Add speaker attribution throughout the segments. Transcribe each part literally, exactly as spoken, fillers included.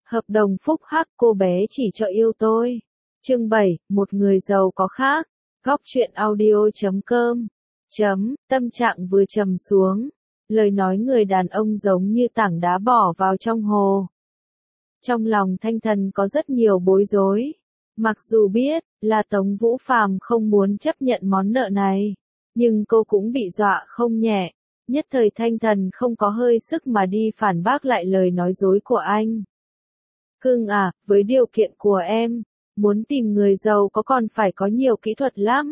Speaker 1: Hợp đồng phúc hắc cô bé chỉ cho yêu tôi. Chương bảy, một người giàu có khác. Góc truyện audio chấm com. Chấm, tâm trạng vừa trầm xuống. Lời nói người đàn ông giống như tảng đá bỏ vào trong hồ. Trong lòng Thanh Thần có rất nhiều bối rối. Mặc dù biết là Tống Vũ Phàm không muốn chấp nhận món nợ này, nhưng cô cũng bị dọa không nhẹ. Nhất thời Thanh Thần không có hơi sức mà đi phản bác lại lời nói dối của anh. Cưng à, với điều kiện của em, muốn tìm người giàu có còn phải có nhiều kỹ thuật lắm.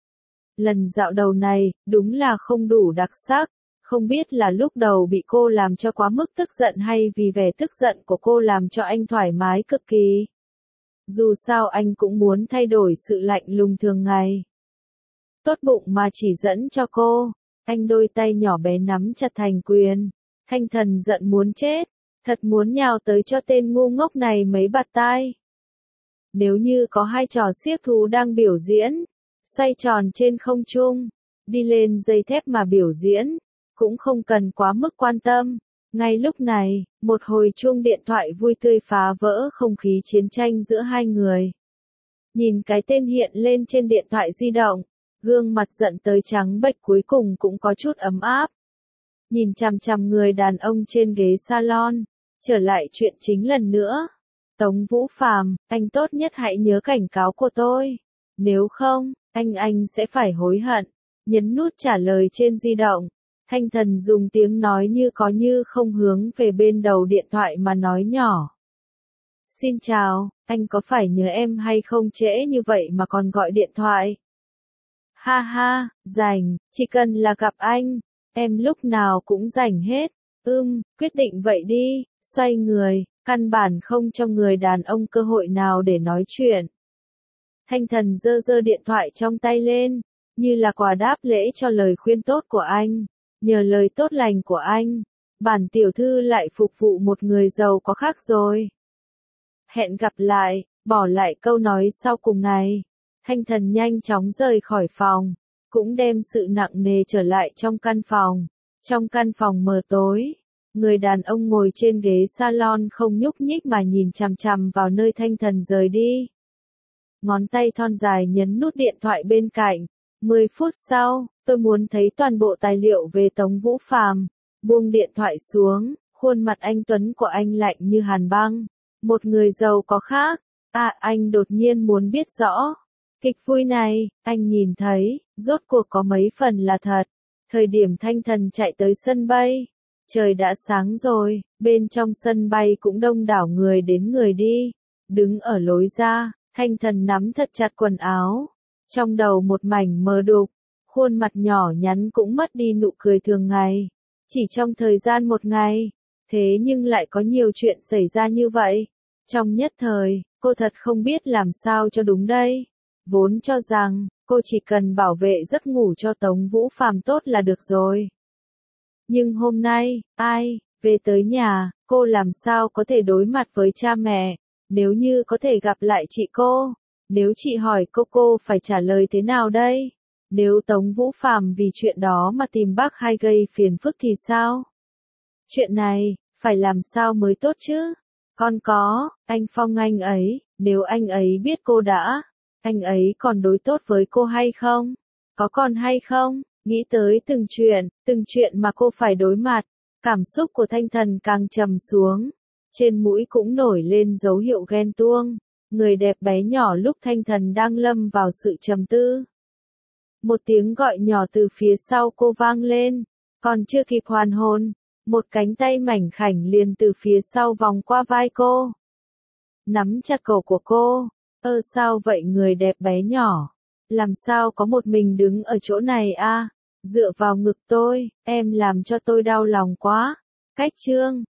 Speaker 1: Lần dạo đầu này, đúng là không đủ đặc sắc, không biết là lúc đầu bị cô làm cho quá mức tức giận hay vì vẻ tức giận của cô làm cho anh thoải mái cực kỳ. Dù sao anh cũng muốn thay đổi sự lạnh lùng thường ngày. Tốt bụng mà chỉ dẫn cho cô, anh đôi tay nhỏ bé nắm chặt thành quyền. Thanh Thần giận muốn chết, thật muốn nhào tới cho tên ngu ngốc này mấy bạt tai. Nếu như có hai trò xiếc thú đang biểu diễn, xoay tròn trên không trung, đi lên dây thép mà biểu diễn, cũng không cần quá mức quan tâm. Ngay lúc này, một hồi chuông điện thoại vui tươi phá vỡ không khí chiến tranh giữa hai người. Nhìn cái tên hiện lên trên điện thoại di động, gương mặt giận tới trắng bệch cuối cùng cũng có chút ấm áp. Nhìn chằm chằm người đàn ông trên ghế salon, trở lại chuyện chính lần nữa. Tống Vũ Phàm, anh tốt nhất hãy nhớ cảnh cáo của tôi. Nếu không, anh anh sẽ phải hối hận. Nhấn nút trả lời trên di động. Thanh Thần dùng tiếng nói như có như không hướng về bên đầu điện thoại mà nói nhỏ. Xin chào, anh có phải nhớ em hay không, trễ như vậy mà còn gọi điện thoại? Ha ha, rảnh, chỉ cần là gặp anh, em lúc nào cũng rảnh hết. Ưm, quyết định vậy đi. Xoay người, căn bản không cho người đàn ông cơ hội nào để nói chuyện. Thanh Thần giơ giơ điện thoại trong tay lên, như là quà đáp lễ cho lời khuyên tốt của anh. Nhờ lời tốt lành của anh, bản tiểu thư lại phục vụ một người giàu có khác rồi. Hẹn gặp lại, bỏ lại câu nói sau cùng này. Thanh Thần nhanh chóng rời khỏi phòng, cũng đem sự nặng nề trở lại trong căn phòng. Trong căn phòng mờ tối, người đàn ông ngồi trên ghế salon không nhúc nhích mà nhìn chằm chằm vào nơi Thanh Thần rời đi. Ngón tay thon dài nhấn nút điện thoại bên cạnh. Mười phút sau, tôi muốn thấy toàn bộ tài liệu về Tống Vũ Phàm. Buông điện thoại xuống, khuôn mặt anh tuấn của anh lạnh như hàn băng. Một người giàu có khác. À, anh đột nhiên muốn biết rõ. Kịch vui này, anh nhìn thấy, rốt cuộc có mấy phần là thật. Thời điểm Thanh Thần chạy tới sân bay, trời đã sáng rồi, bên trong sân bay cũng đông đảo người đến người đi. Đứng ở lối ra, Thanh Thần nắm thật chặt quần áo. Trong đầu một mảnh mờ đục, khuôn mặt nhỏ nhắn cũng mất đi nụ cười thường ngày. Chỉ trong thời gian một ngày, thế nhưng lại có nhiều chuyện xảy ra như vậy. Trong nhất thời, cô thật không biết làm sao cho đúng đây. Vốn cho rằng, cô chỉ cần bảo vệ giấc ngủ cho Tống Vũ Phàm tốt là được rồi. Nhưng hôm nay, ai, về tới nhà, cô làm sao có thể đối mặt với cha mẹ, nếu như có thể gặp lại chị cô. Nếu chị hỏi cô cô phải trả lời thế nào đây? Nếu Tống Vũ Phàm vì chuyện đó mà tìm bác hay gây phiền phức thì sao? Chuyện này, phải làm sao mới tốt chứ? Còn có, anh Phong anh ấy, nếu anh ấy biết cô đã, anh ấy còn đối tốt với cô hay không? Có còn hay không? Nghĩ tới từng chuyện, từng chuyện mà cô phải đối mặt, cảm xúc của Thanh Thần càng trầm xuống. Trên mũi cũng nổi lên dấu hiệu ghen tuông. Người đẹp bé nhỏ lúc Thanh Thần đang lâm vào sự trầm tư. Một tiếng gọi nhỏ từ phía sau cô vang lên, còn chưa kịp hoàn hồn, một cánh tay mảnh khảnh liền từ phía sau vòng qua vai cô. Nắm chặt cổ của cô, ơ sao vậy người đẹp bé nhỏ, làm sao có một mình đứng ở chỗ này a? Dựa vào ngực tôi, em làm cho tôi đau lòng quá. Cách chương,